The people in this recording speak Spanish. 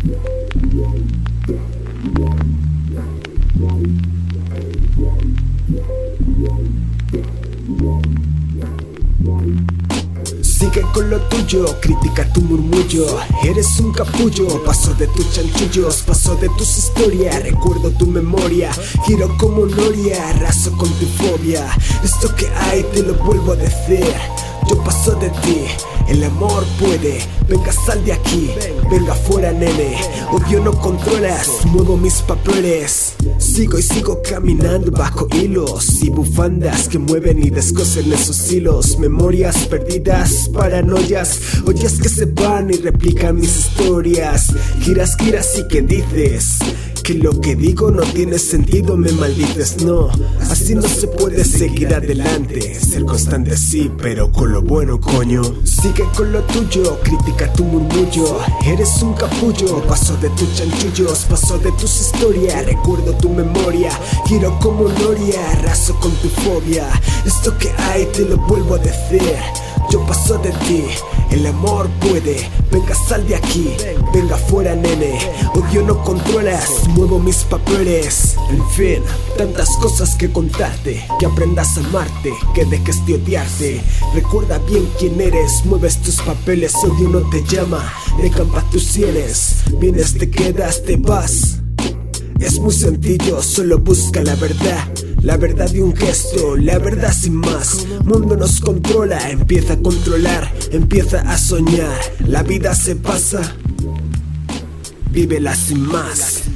Sigue con lo tuyo, critica tu murmullo. Eres un capullo, paso de tus chanchullos, paso de tus historias, recuerdo tu memoria. Giro como Noria, arraso con tu fobia. Esto que hay te lo vuelvo a decir. Yo paso de ti, el amor puede. Venga, sal de aquí, venga fuera, nene. Obvio no controlas, muevo mis papeles. Sigo y sigo caminando bajo hilos y bufandas que mueven y descosen esos hilos. Memorias perdidas, paranoias, ollas que se van y replican mis historias. Giras, giras y que dices que lo que digo no tiene sentido, me maldices, no. Así no se puede seguir adelante. Ser constante sí, pero con lo bueno, coño. Sigue con lo tuyo, critica tu murmullo. Eres un capullo, paso de tus chanchullos, paso de tus historias, recuerdo tu memoria. Giro como Noria, arraso con tu fobia. Esto que hay te lo vuelvo a decir. Yo paso de ti, el amor puede. Venga, sal de aquí, venga fuera, nene. Odio no controlas, muevo mis papeles. En fin, tantas cosas que contarte. Que aprendas a amarte, que dejes de odiarte. Recuerda bien quién eres, mueves tus papeles. Odio no te llama, decampa tus sienes. Vienes, te quedas, te vas. Es muy sencillo, solo busca la verdad. La verdad de un gesto, la verdad sin más. Mundo nos controla, empieza a controlar, empieza a soñar. La vida se pasa, vívela sin más.